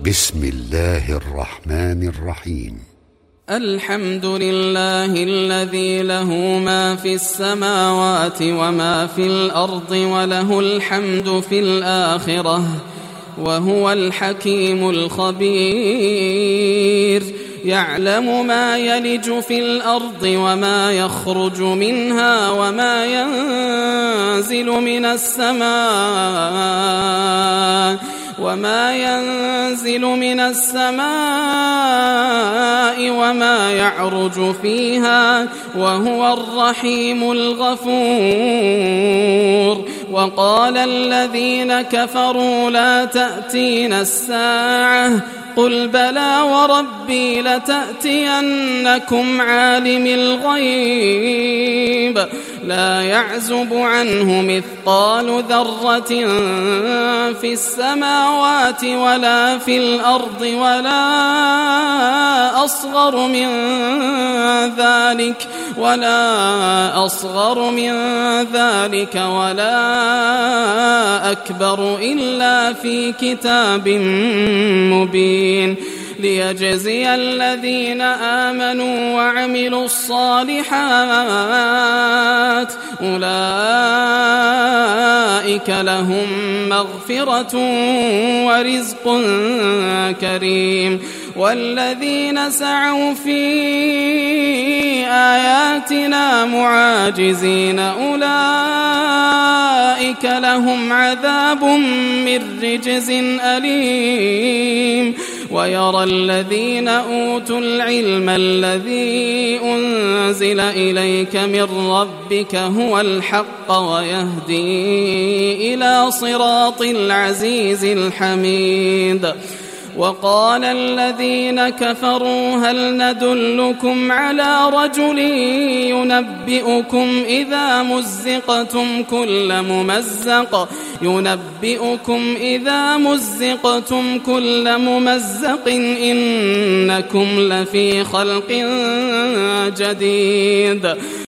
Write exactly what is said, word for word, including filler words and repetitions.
بسم الله الرحمن الرحيم. الحمد لله الذي له ما في السماوات وما في الأرض وله الحمد في الآخرة وهو الحكيم الخبير. يعلم ما يلج في الأرض وما يخرج منها وما ينزل من السماء وما ينزل من السماء وما يعرج فيها وهو الرحيم الغفور. وقال الذين كفروا لا تأتينا الساعة قل بلى وربي لتأتينكم عالم الغيب لا يعزب عنه مثقال ذرة في السماوات ولا في الأرض ولا أصغر من ذلك ولا أصغر من ذلك ولا أكبر إلا في كتاب مبين ليجزي الذين آمنوا وعملوا الصالحات أولئك لهم مغفرة ورزق كريم. والذين سعوا في آياتنا معاجزين أولئك لهم عذاب من رجز أليم. ويرى الذين أوتوا العلم الذي أنزل إليك من ربك هو الحق ويهدي إلى صراط العزيز الحميد. وقال الذين كفروا هل ندلكم على رجل ينبئكم إذا مزقتم كل ممزق ينبئكم إذا مزقتم كل ممزق إنكم لفي خلق جديد.